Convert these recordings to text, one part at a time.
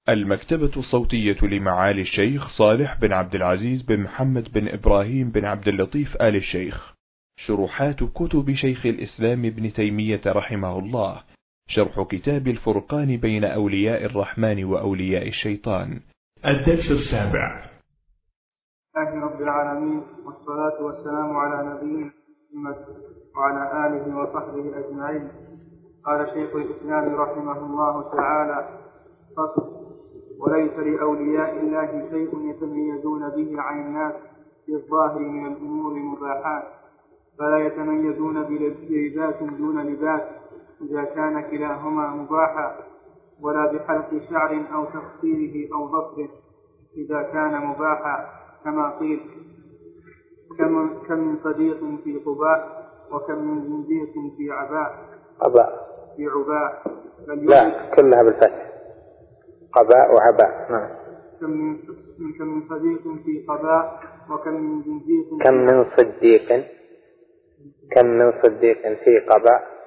المكتبة الصوتية لمعالي الشيخ صالح بن عبد العزيز بن محمد بن إبراهيم بن عبد اللطيف آل الشيخ. شروحات كتب شيخ الإسلام ابن تيمية رحمه الله. شرح كتاب الفرقان بين أولياء الرحمن وأولياء الشيطان. الدرس السابع. الله رب العالمين، والصلاة والسلام على نبينا محمد وعلى آله وصحبه أجمعين. قال شيخ الإسلام رحمه الله تعالى: فصل: وليس لأولياء الله شيء يتميزون به عن الناس في الظاهر من الأمور المباحات، فلا يتميزون بلباس دون لباس إذا كان كلاهما مباحا، ولا بحلق شعر أو تقصيره أو ضفره إذا كان مباحا، كما قيل: كم من صديق في قباء، وكم من زنديق في عباء. لا، كلها بالفتح، قباء وعباء. نعم. كم من صديق في قباء، وكم من زنديق كم من صديق في قباء.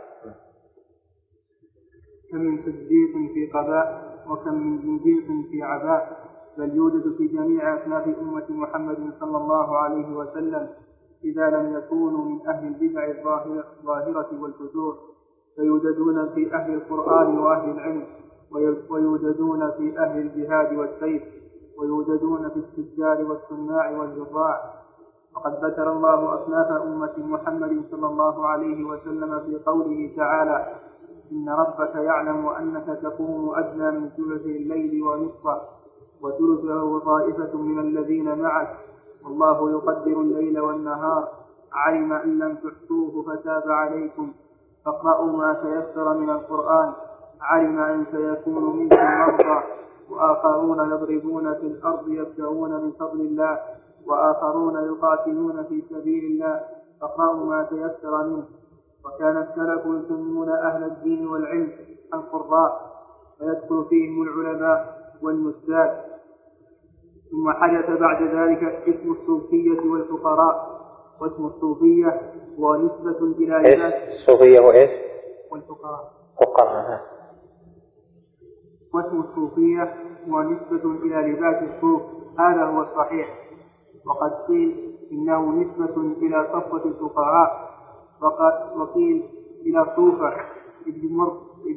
كم من صديق في قباء، وكم من زنديق في عباء. بل يوجد في جميع أصناف أمة محمد صلى الله عليه وسلم إذا لم يكونوا من أهل البدع الظاهرة والفجور، فيوجدون في أهل القرآن وأهل العلم، ويوجدون في أهل الجهاد والسيف، ويوجدون في التجار والصناع والزراع. وقد ذكر الله أصناف أمة محمد صلى الله عليه وسلم في قوله تعالى: إن ربك يعلم أنك تقوم أدنى من ثلث الليل ونصفه وثلثه وطائفة من الذين معك، والله يقدر الليل والنهار، علم أن لم تحصوه فتاب عليكم، فاقرأوا ما تيسر من القرآن، علم أن سيكون منكم مرضى وآخرون يضربون في الأرض يبتغون من فضل الله، وآخرون يقاتلون في سبيل الله، فاقرأوا ما تيسر منه. وكان السلف يسمون أهل الدين والعلم القراء، ويدخل فيهم العلماء والنساك. ثم حدث بعد ذلك اسم الصوفية والفقراء. واسم الصوفية هو نسبة إلى لباس الصوفية وإيش؟ والفقراء. فقراء. واسم الصوفية هو نسبة إلى لباس الصوف، هذا هو الصحيح. وقد قيل إنه نسبة إلى صفوة الفقراء، وقيل إلى صوفة ابن مرد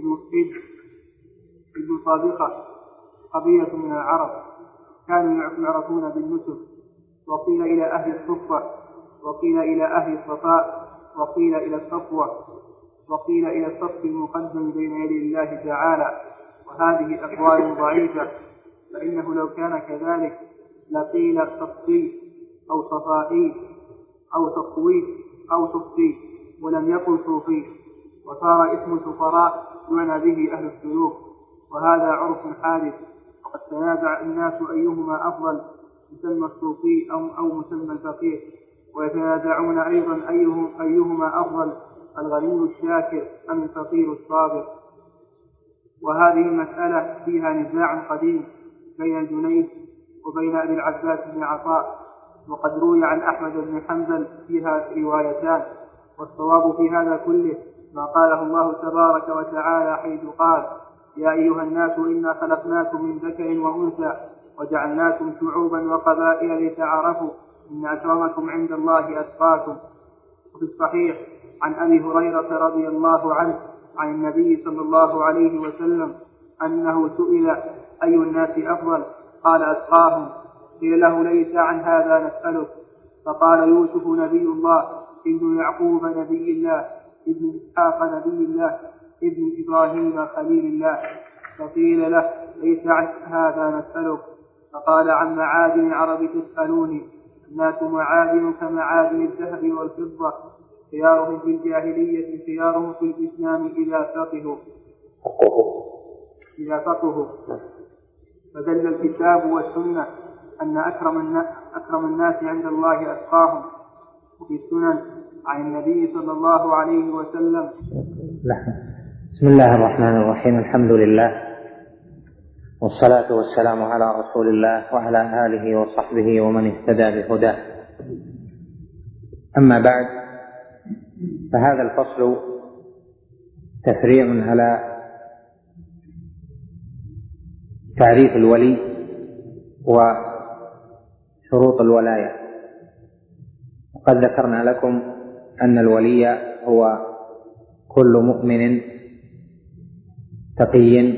ابن صادقة، قبيلة من العرب كانوا يعرفون بالنسب. وقيل إلى أهل الصفة، وقيل إلى أهل الصفاء، وقيل إلى الصفوة، وقيل إلى الصف المقدم بين يدي الله تعالى. وهذه أقوال ضعيفة، فإنه لو كان كذلك لقيل صفي أو صفائي أو صفوي أو صفي، ولم يقل صوفي، وصار اسم الفقراء يعنى به أهل السلوك، وهذا عرف حادث. وقد تنازع الناس أيهما أفضل، مسمى الصوفي أو مسمى الفقير، ويتنازعون أيضا أيهما أفضل، الغني الشاكر أم الفقير الصابر. وهذه المسألة فيها نزاع قديم بين الجنيد وبين أبي العباس بن عطاء، وقد روي عن أحمد بن حنبل فيها روايتان. والصواب في هذا كله ما قاله الله تبارك وتعالى حيث قال: يا أيها الناس إنا خلقناكم من ذكر وأنثى وجعلناكم شعوبا وقبائل لتعارفوا إن أكرمكم عند الله أتقاكم. وفي الصحيح عن أبي هريرة رضي الله عنه عن النبي صلى الله عليه وسلم أنه سئل: أي الناس أفضل؟ قال: أتقاهم. قيل له: ليس عن هذا نسألك. فقال: يوسف نبي الله، ابن يعقوب نبي الله، ابن إسحاق نبي الله، ابن إبراهيم خليل الله. فقيل له: ليس عن هذا نسألك. فقال: عن معادن العرب تسألوني، الناس معادن كمعادن الذهب والفضة، خيارهم في الجاهلية خيارهم في الإسلام إذا فقهوا. فدل الكتاب والسنة أن أكرم الناس عند الله أتقاهم. وفي السنن عن النبي صلى الله عليه وسلم: بسم الله الرحمن الرحيم. الحمد لله، والصلاة والسلام على رسول الله وعلى آله وصحبه ومن اهتدى بهداه. أما بعد، فهذا الفصل تفريع على تعريف الولي وشروط الولاية. وقد ذكرنا لكم أن الولي هو كل مؤمن تقي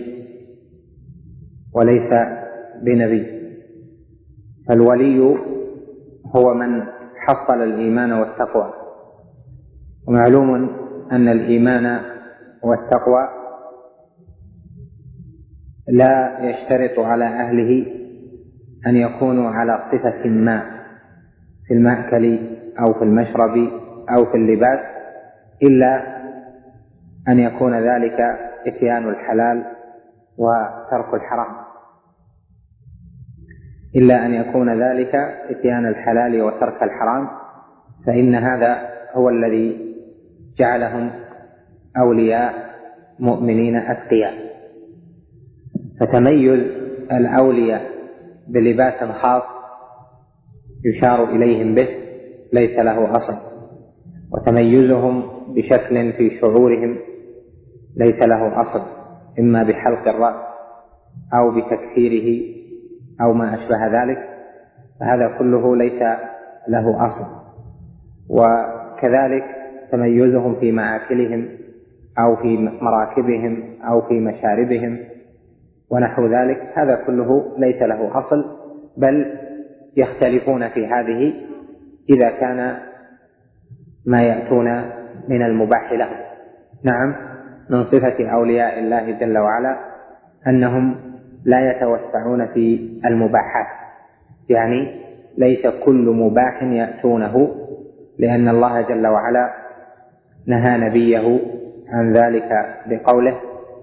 وليس بنبي. فالولي هو من حصل الإيمان والتقوى، ومعلوم أن الإيمان والتقوى لا يشترط على أهله أن يكونوا على صفة ما في المأكل أو في المشرب أو في اللباس، إلا أن يكون ذلك إتيان الحلال وترك الحرام، إلا أن يكون ذلك إتيان الحلال وترك الحرام، فإن هذا هو الذي جعلهم أولياء مؤمنين أتقياء. فتميز الأولياء بلباس خاص يشار إليهم به ليس له أصل، وتميزهم بشكل في شعورهم ليس له أصل، إما بحلق الرأس أو بتكثيره أو ما أشبه ذلك، فهذا كله ليس له أصل. وكذلك تميزهم في مآكلهم أو في مراكبهم أو في مشاربهم ونحو ذلك، هذا كله ليس له أصل، بل يختلفون في هذه إذا كان ما يأتون من المباح لهم. نعم، من صفة أولياء الله جل وعلا أنهم لا يتوسعون في المباحات، يعني ليس كل مباح يأتونه، لأن الله جل وعلا نهى نبيه عن ذلك بقوله: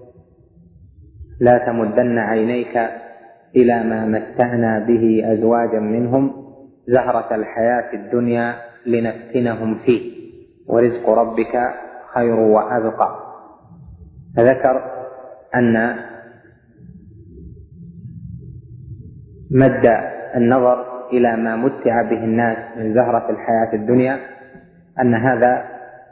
لا تمدن عينيك إلى ما متعنا به أزواجا منهم زهرة الحياة الدنيا لنفتنهم فيه ورزق ربك خير وأبقى. فذكر أن مد النظر إلى ما متع به الناس من زهرة الحياة الدنيا أن هذا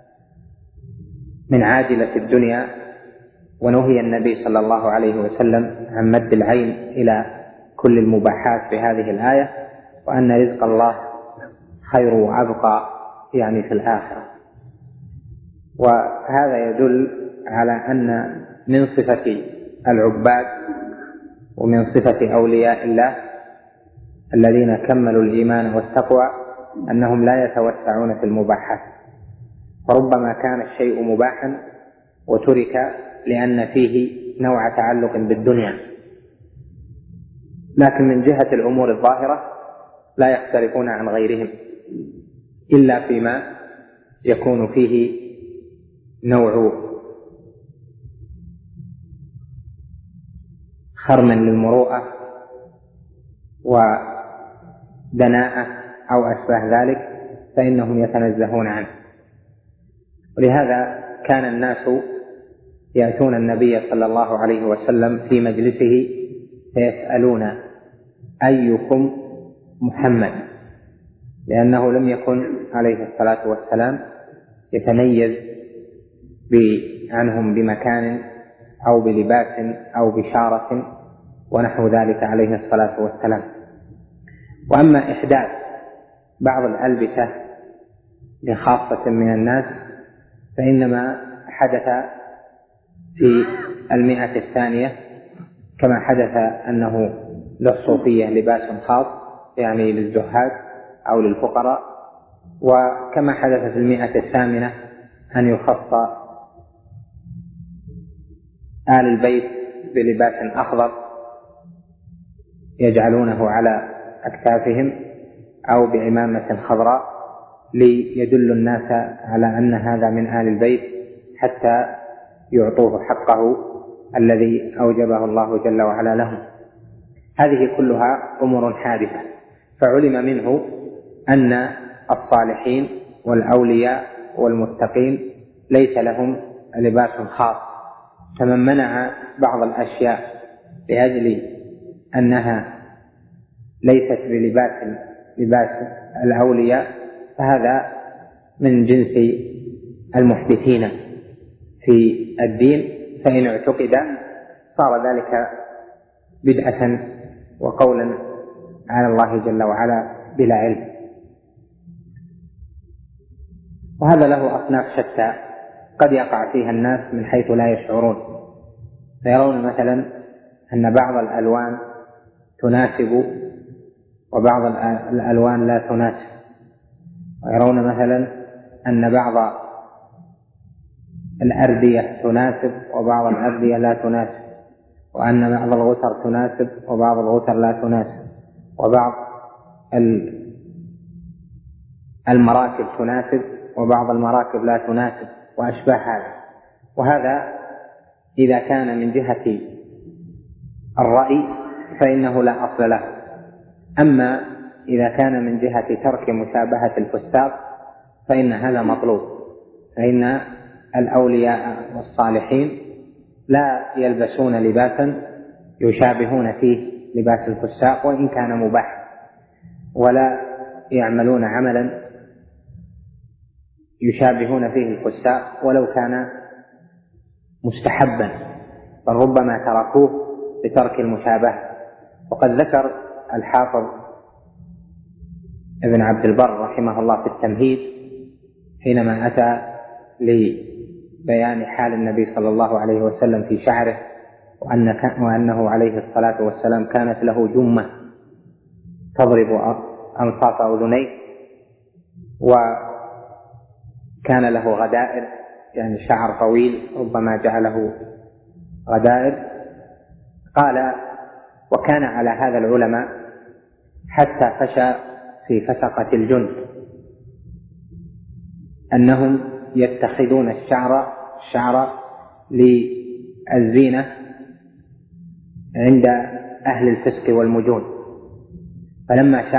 من عاجلة الدنيا، ونهي النبي صلى الله عليه وسلم عن مد العين إلى كل المباحات في هذه الآية، وأن رزق الله خير وأبقى يعني في الآخرة. وهذا يدل على أن من صفة العباد ومن صفة أولياء الله الذين كملوا الإيمان والتقوى أنهم لا يتوسعون في المباحات، فربما كان الشيء مباحا وترك لأن فيه نوع تعلق بالدنيا، لكن من جهة الأمور الظاهرة لا يختلفون عن غيرهم إلا فيما يكون فيه نوع خرم للمروءة ودناءة أو أشبه ذلك، فإنهم يتنزهون عنه. ولهذا كان الناس يأتون النبي صلى الله عليه وسلم في مجلسه فيسألون: أيكم محمد؟ لأنه لم يكن عليه الصلاة والسلام يتميز عنهم بمكان أو بلباس أو بشارة ونحو ذلك عليه الصلاة والسلام. وأما إحداث بعض الألبسة لخاصة من الناس فإنما حدث في 100 الثانية، كما حدث أنه للصوفية لباس خاص يعني للزهاد أو للفقراء، وكما حدث في 100 الثامنة أن يخص آل البيت بلباس أخضر يجعلونه على أكتافهم أو بعمامة خضراء ليدل الناس على أن هذا من آل البيت حتى يعطوه حقه الذي أوجبه الله جل وعلا لهم. هذه كلها أمور حادثة، فعلم منه أن الصالحين والأولياء والمتقين ليس لهم لباس خاص، فمن منع بعض الأشياء لأجل أنها ليست بلباس الأولياء فهذا من جنس المحدثين في الدين، فإن اعتقد صار ذلك بدعة وقولا على الله جل وعلا بلا علم. وهذا له أصناف شتى قد يقع فيها الناس من حيث لا يشعرون، فيرون مثلا أن بعض الألوان تناسب وبعض الألوان لا تناسب، ويرون مثلا أن بعض الأردية تناسب وبعض الأردية لا تناسب، وأن بعض الغتر تناسب وبعض الغتر لا تناسب، وبعض المراكب تناسب وبعض المراكب لا تناسب، وأشباه هذا. وهذا إذا كان من جهة الرأي فإنه لا أصل له. أما إذا كان من جهة ترك مشابهة الفساق فإن هذا مطلوب، فإن الأولياء والصالحين لا يلبسون لباسا يشابهون فيه لباس الفساق وإن كان مباح، ولا يعملون عملا يشابهون فيه الفساق ولو كان مستحبا، بل ربما تركوه لترك المشابهة. وقد ذكر الحافظ ابن عبد البر رحمه الله في التمهيد حينما أتى لبيان حال النبي صلى الله عليه وسلم في شعره، وأنه عليه الصلاة والسلام كانت له جمة تضرب أنصاف أذنيه، وكان له غدائر، يعني شعر طويل ربما جعله غدائر. قال: وكان على هذا العلماء حتى فشى في فسقة الجند أنهم يتخذون الشعر للزينة عند أهل الفسق والمجون، فلما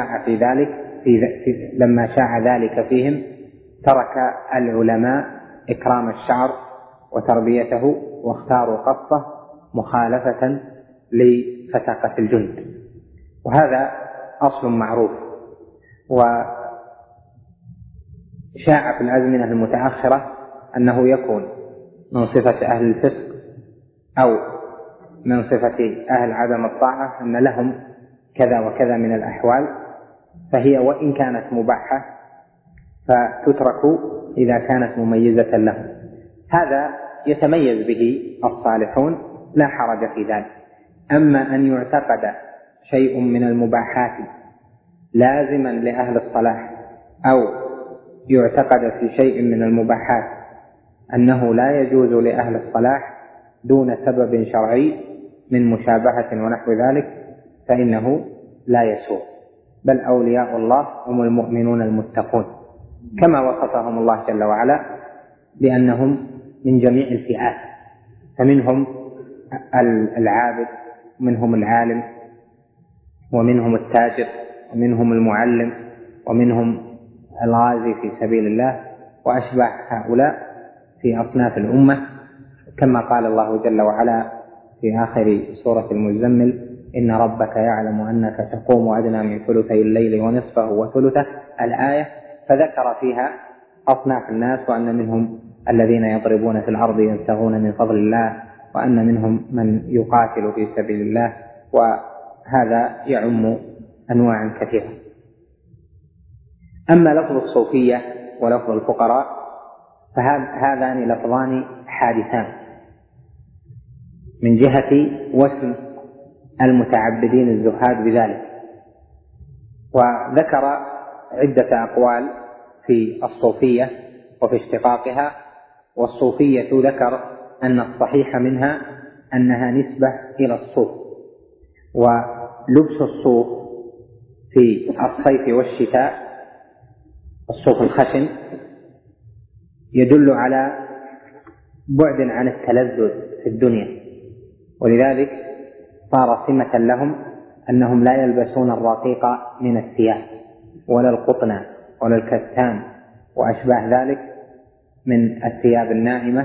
شاع ذلك فيهم ترك العلماء إكرام الشعر وتربيته واختاروا قصه مخالفة لفسقة الجند. وهذا أصل معروف، وشاع في الأزمنة المتأخرة أنه يكون من صفة أهل الفسق أو من صفة أهل عدم الطاعة أن لهم كذا وكذا من الأحوال، فهي وإن كانت مباحة فتترك إذا كانت مميزة لهم. هذا يتميز به الصالحون لا حرج في ذلك. أما أن يعتقد شيء من المباحات لازما لأهل الصلاح، أو يعتقد في شيء من المباحات أنه لا يجوز لأهل الصلاح دون سبب شرعي من مشابهة ونحو ذلك، فإنه لا يسوء. بل أولياء الله هم المؤمنون المتقون، كما وصفهم الله جل وعلا بأنهم من جميع الفئات، فمنهم العابد ومنهم العالم ومنهم التاجر ومنهم المعلم ومنهم الغازي في سبيل الله وأشباه هؤلاء في أصناف الأمة، كما قال الله جل وعلا في آخر سورة المزمل: إن ربك يعلم أنك تقوم أدنى من ثلثي الليل ونصفه وثلثه، الآية، فذكر فيها أصناف الناس، وأن منهم الذين يضربون في الأرض يبتغون من فضل الله، وأن منهم من يقاتل في سبيل الله، وهذا يعم أنواع كثيرة. أما لفظ الصوفية ولفظ الفقراء فهذان لفظان حادثان من جهة وسم المتعبدين الزهاد بذلك. وذكر عدة أقوال في الصوفية وفي اشتقاقها. والصوفية ذكر أن الصحيح منها أنها نسبة إلى الصوف، ولبس الصوف في الصيف والشتاء، الصوف الخشن، يدل على بعد عن التلذذ في الدنيا، ولذلك صار سمة لهم أنهم لا يلبسون الرقيق من الثياب ولا القطن ولا الكتان وأشباه ذلك من الثياب الناعمة،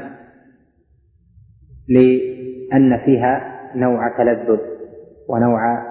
لأن فيها نوع تلذذ ونوع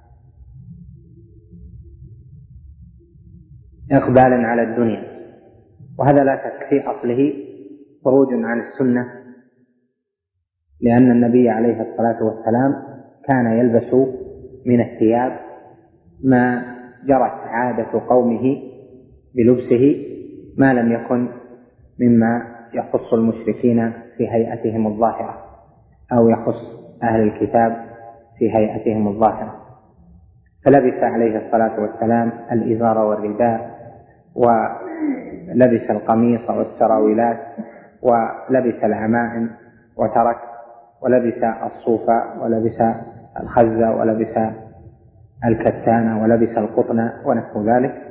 إقبال على الدنيا. وهذا لا شك في أصله خروج عن السنة، لأن النبي عليه الصلاة والسلام كان يلبس من الثياب ما جرت عادة قومه بلبسه، ما لم يكن مما يخص المشركين في هيئتهم الظاهرة أو يخص أهل الكتاب في هيئتهم الظاهرة. فلبس عليه الصلاة والسلام الإزار والرداء، ولبس القميص والسراويلات، ولبس العمائم وترك، ولبس الصوف، ولبس الخزة، ولبس الكتان، ولبس القطن ونحو ذلك.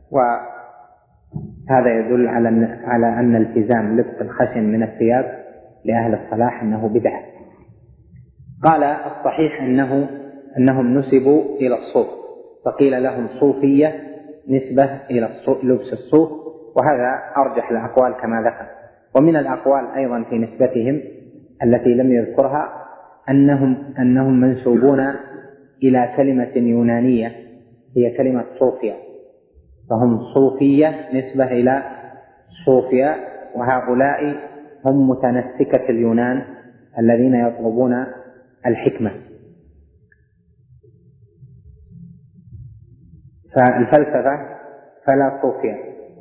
وهذا يدل على أن التزام لبس الخشن من الثياب لأهل الصلاح أنه بدعة. قال الصحيح أنهم نسبوا إلى الصوف، فقيل لهم صوفية نسبة إلى لبس الصوف، وهذا أرجح الأقوال كما ذكر. ومن الأقوال أيضا في نسبتهم التي لم يذكرها أنهم منسوبون إلى كلمة يونانية هي كلمة صوفيا، فهم صوفية نسبة إلى صوفيا، وهؤلاء هم متنسكة اليونان الذين يطلبون الحكمة. فالفلسفة فلا صوفيا،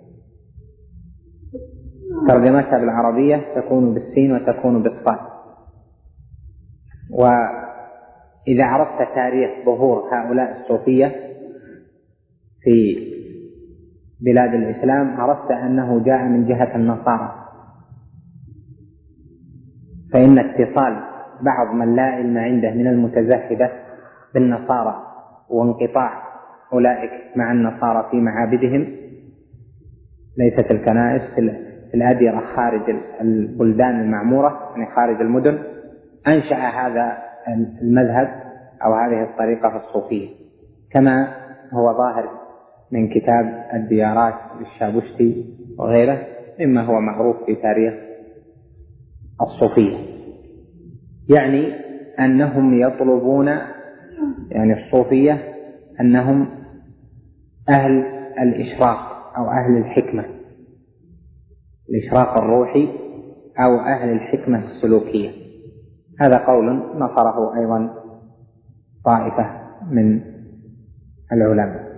ترجمتها بالعربية تكون بالسين وتكون بالصاد. وإذا عرفت تاريخ ظهور هؤلاء الصوفية في بلاد الإسلام عرفت أنه جاء من جهة النصارى، فإن اتصال بعض من لا علم عنده من المتزهدة بالنصارى وانقطاع أولئك مع النصارى في معابدهم، ليست الكنائس في الأديرة خارج البلدان المعمورة يعني خارج المدن، أنشأ هذا المذهب أو هذه الطريقة الصوفية، كما هو ظاهر من كتاب الديارات للشابشتي وغيره مما هو معروف في تاريخ الصوفية. يعني أنهم يطلبون، يعني الصوفية أنهم أهل الإشراق أو أهل الحكمة، الإشراق الروحي أو أهل الحكمة السلوكية. هذا قول نصره أيضا طائفة من العلماء.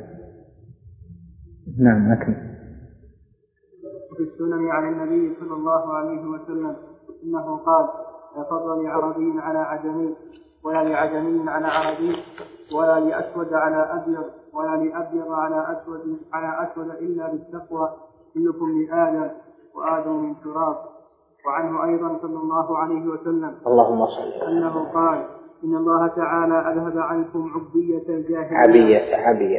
نعم أكمل. في السنن عن النبي صلى الله عليه وسلم إنه قال: لا فضل لعربي على عجمي، ولا لعجمي على عربي، ولا لأسود على أبيض، ولا لأبيض على أسود إلا بالتقوى، كلكم لآدم وآدم من تراب. وعنه أيضا صلى الله عليه وسلم اللهم صل أنه قال: إن الله تعالى أذهب عنكم عبية الجاهلية.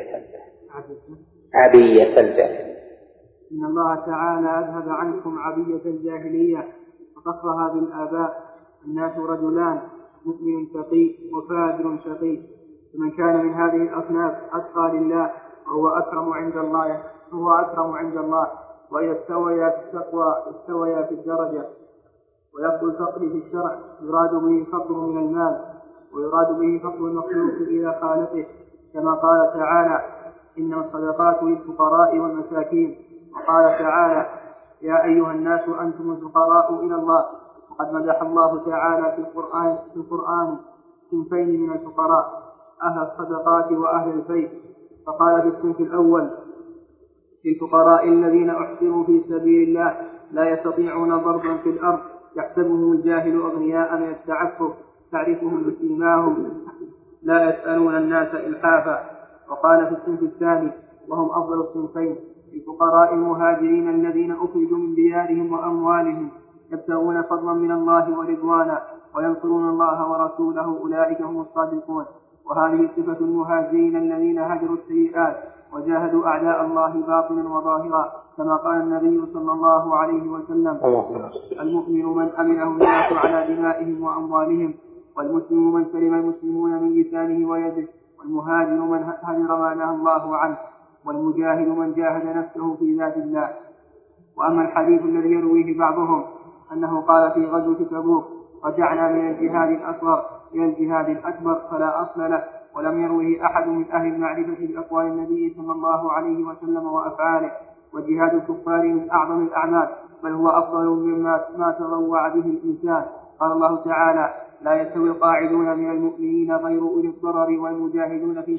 عبية الجاهلية. إن الله تعالى أذهب عنكم عبية الجاهلية وقصرها بالآباء. الناس رجلان، مؤمن تقي وفاجر شقي، فمن كان من هذه الأصناف أتقى لله وهو أكرم عند الله، وإذا استويا في التقوى استويا في الدرجة. ويبدو الفقر في الشرع يراد به الفقر من المال، ويراد به فقر المخلوق إلى خالقه، كما قال تعالى: إنما الصدقات للفقراء والمساكين. وقال تعالى: يا أيها الناس أنتم الفقراء إلى الله. وقد مدح الله تعالى في القرآن صنفين من الفقراء: أهل الصدقات وأهل البيت. فقال في الصنف الأول: للفقراء الذين أحصروا في سبيل الله لا يستطيعون ضربا في الأرض يحسبهم الجاهل أغنياء من التعفف تعرفهم بسيماهم لا يسألون الناس إلحافا. وقال في الصنف الثاني وهم أفضل الصنفين: للفقراء المهاجرين الذين أخرجوا من ديارهم وأموالهم يبتغون فضلا من الله ورضوانا وينصرون الله ورسوله أولئك هم الصادقون. وهذه صفة المهاجرين الذين هجروا السيئات وجاهدوا أعداء الله باطنا وظاهرا، كما قال النبي صلى الله عليه وسلم: المؤمن من أمنه الناس على دمائهم وأموالهم، والمسلم من سلم المسلمون من لسانه ويده، والمهاجر من هجر ما نهى الله عنه، والمجاهد من جاهد نفسه في ذات الله. وأما الحديث الذي يرويه بعضهم أنه قال في غزوة تبوك: رجعنا من الجهاد الأصغر إلى الجهاد الأكبر، فلا أصل له، ولم يروه أحد من أهل المعرفة بأقوال النبي صلى الله عليه وسلم وأفعاله. وجهاد الكفار من أعظم الأعمال، بل هو أفضل مما تروع به الإنسان. قال الله تعالى: لا يستوي القاعدون من المؤمنين غير أولي الضرر والمجاهدون في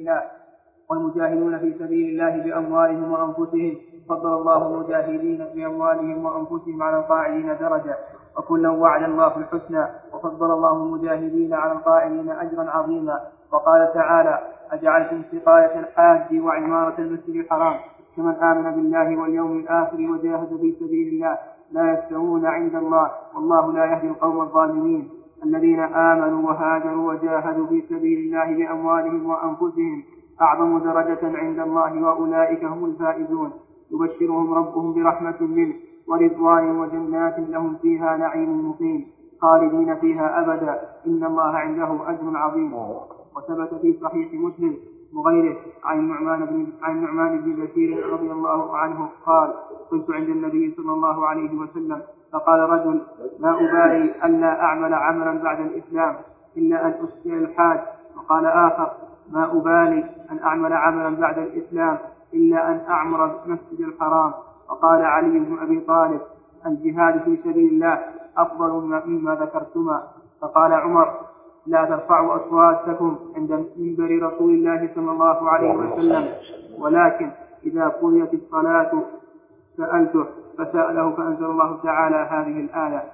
سبيل الله بأموالهم وأنفسهم. فضل الله المجاهدين بأموالهم وأنفسهم على القاعدين درجة، وكلا وعد الله الحسنى، وفضل الله المجاهدين على القاعدين أجرا عظيما. وقال تعالى: أجعلتم سقاية الحاج وعمارة المسجد الحرام كمن آمن بالله واليوم الآخر وجاهد في سبيل الله لا يستوون عند الله والله لا يهدي القوم الظالمين. الذين آمنوا وهاجروا وجاهدوا في سبيل الله بأموالهم وأنفسهم أعظم درجة عند الله وأولئك هم الفائزون. يبشرهم ربهم برحمة منه ورضوان وجنات لهم فيها نعيم مقيم خالدين فيها أبدا إن الله عنده أجر عظيم. وثبت في صحيح مسلم وغيره عن النعمان بن بشير رضي الله عنه قال: كنت عند النبي صلى الله عليه وسلم فقال رجل: لا أبالي ألا أعمل عملا بعد الإسلام إلا أن أسكن الحاج. وقال آخر: ما أبالي أن أعمل عملا بعد الإسلام إلا أن أعمر المسجد الحرام. وقال علي بن أبي طالب: الجهاد في سبيل الله أفضل مما ذكرتما. فقال عمر: لا ترفعوا أصواتكم عند منبر رسول الله صلى الله عليه وسلم، ولكن إذا قضيت الصلاة سألته فسأله فأنزل الله تعالى هذه الآية.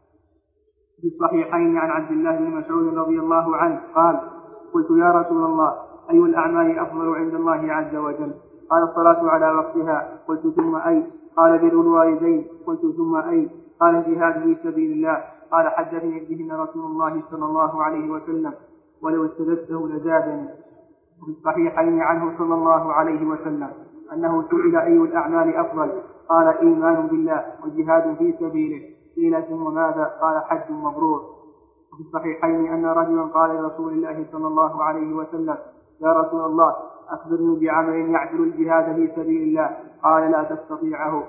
في الصحيحين عن عبد الله بن مسعود رضي الله عنه قال: قلت يا رسول الله أي الأعمال أفضل عند الله عز وجل؟ قال: الصلاة على وقتها. قلت: ثم أي؟ قال: بر الوالدين. قلت: ثم أي؟ قال: الجهاد في سبيل الله. قال: حدثني بهن رسول الله صلى الله عليه وسلم ولو استددته لزادني. وفي الصحيحين عنه صلى الله عليه وسلم أنه سئل: أي الأعمال أفضل؟ قال: إيمان بالله وجهاد في سبيله. قيل: ثم ماذا؟ قال: حج مبرور. وفي الصحيحين أن رجلا قال لرسول الله صلى الله عليه وسلم: يا رسول الله أخبرني بعمل يعدل الجهاد في سبيل الله. قال: لا تستطيعه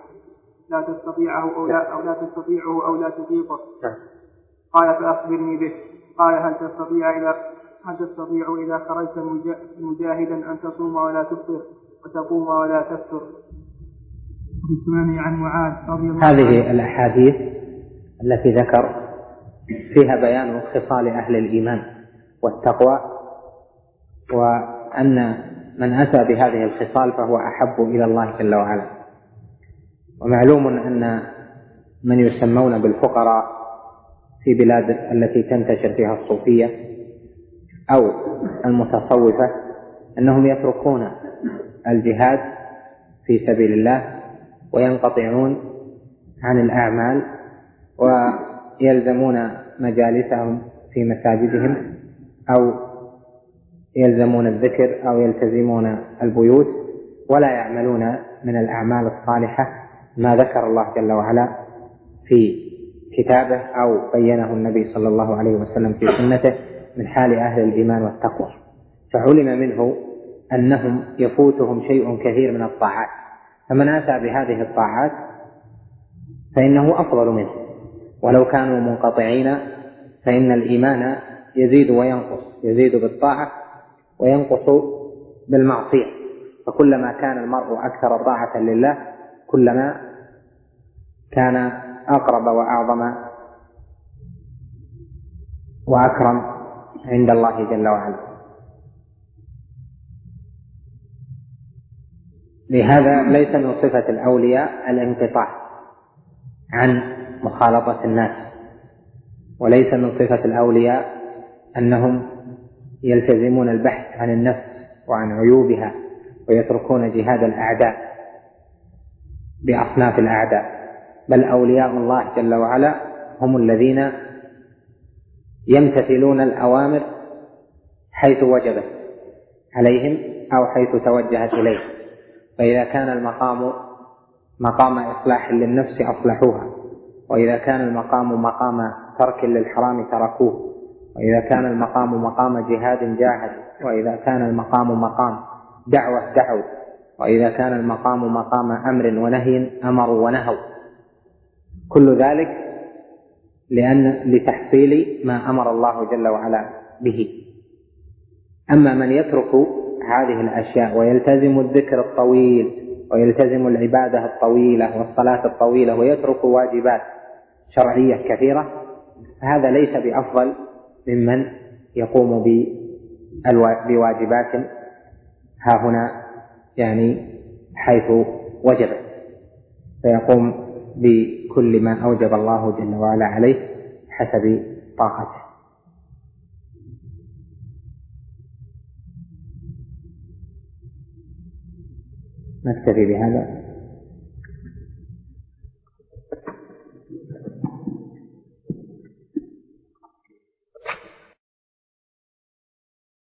أو لا تطيقه. قال: فأخبرني به. قال: هل تستطيع إذا خرجت مجاهدا أن تصوم ولا تفطر وتقوم ولا تفتر؟ في السنن عن معاذ رضي الله عنه. هذه الأحاديث التي ذكر فيها بيان خصال أهل الإيمان والتقوى، وأن من أتى بهذه الخصال فهو أحب إلى الله جل وعلا. ومعلوم أن من يسمون بالفقراء في بلاد التي تنتشر فيها الصوفية أو المتصوفة أنهم يتركون الجهاد في سبيل الله وينقطعون عن الأعمال ويلزمون مجالسهم في مساجدهم أو يلزمون الذكر أو يلتزمون البيوت ولا يعملون من الأعمال الصالحة ما ذكر الله جل وعلا في كتابه أو بينه النبي صلى الله عليه وسلم في سنته من حال أهل الإيمان والتقوى. فعلم منه أنهم يفوتهم شيء كثير من الطاعات، فمن أتى بهذه الطاعات فإنه أفضل منه، ولو كانوا منقطعين فإن الإيمان يزيد وينقص، يزيد بالطاعة وينقص بالمعصية. فكلما كان المرء أكثر طاعة لله كلما كان أقرب وأعظم وأكرم عند الله جل وعلا. لهذا ليس من صفة الأولياء الانقطاع عن مخالطة الناس، وليس من صفة الأولياء أنهم يلتزمون البحث عن النفس وعن عيوبها ويتركون جهاد الأعداء بأصناف الأعداء، بل أولياء الله جل وعلا هم الذين يمتثلون الأوامر حيث وجبت عليهم أو حيث توجهت إليه. فإذا كان المقام مقام إصلاح للنفس أصلحوها، وإذا كان المقام مقام ترك للحرام تركوه، وإذا كان المقام مقام جهاد جاهدوا، وإذا كان المقام مقام دعوة دعوا، وإذا كان المقام مقام أمر ونهي أمروا ونهوا. كل ذلك لتحصيل ما أمر الله جل وعلا به. أما من يترك هذه الأشياء ويلتزم الذكر الطويل ويلتزم العبادة الطويلة والصلاة الطويلة ويترك واجبات شرعية كثيرة، هذا ليس بأفضل ممن يقوم بواجبات ها هنا يعني حيث وجبت، فيقوم بكل ما أوجب الله جل وعلا عليه حسب طاقته. نكتفي بهذا.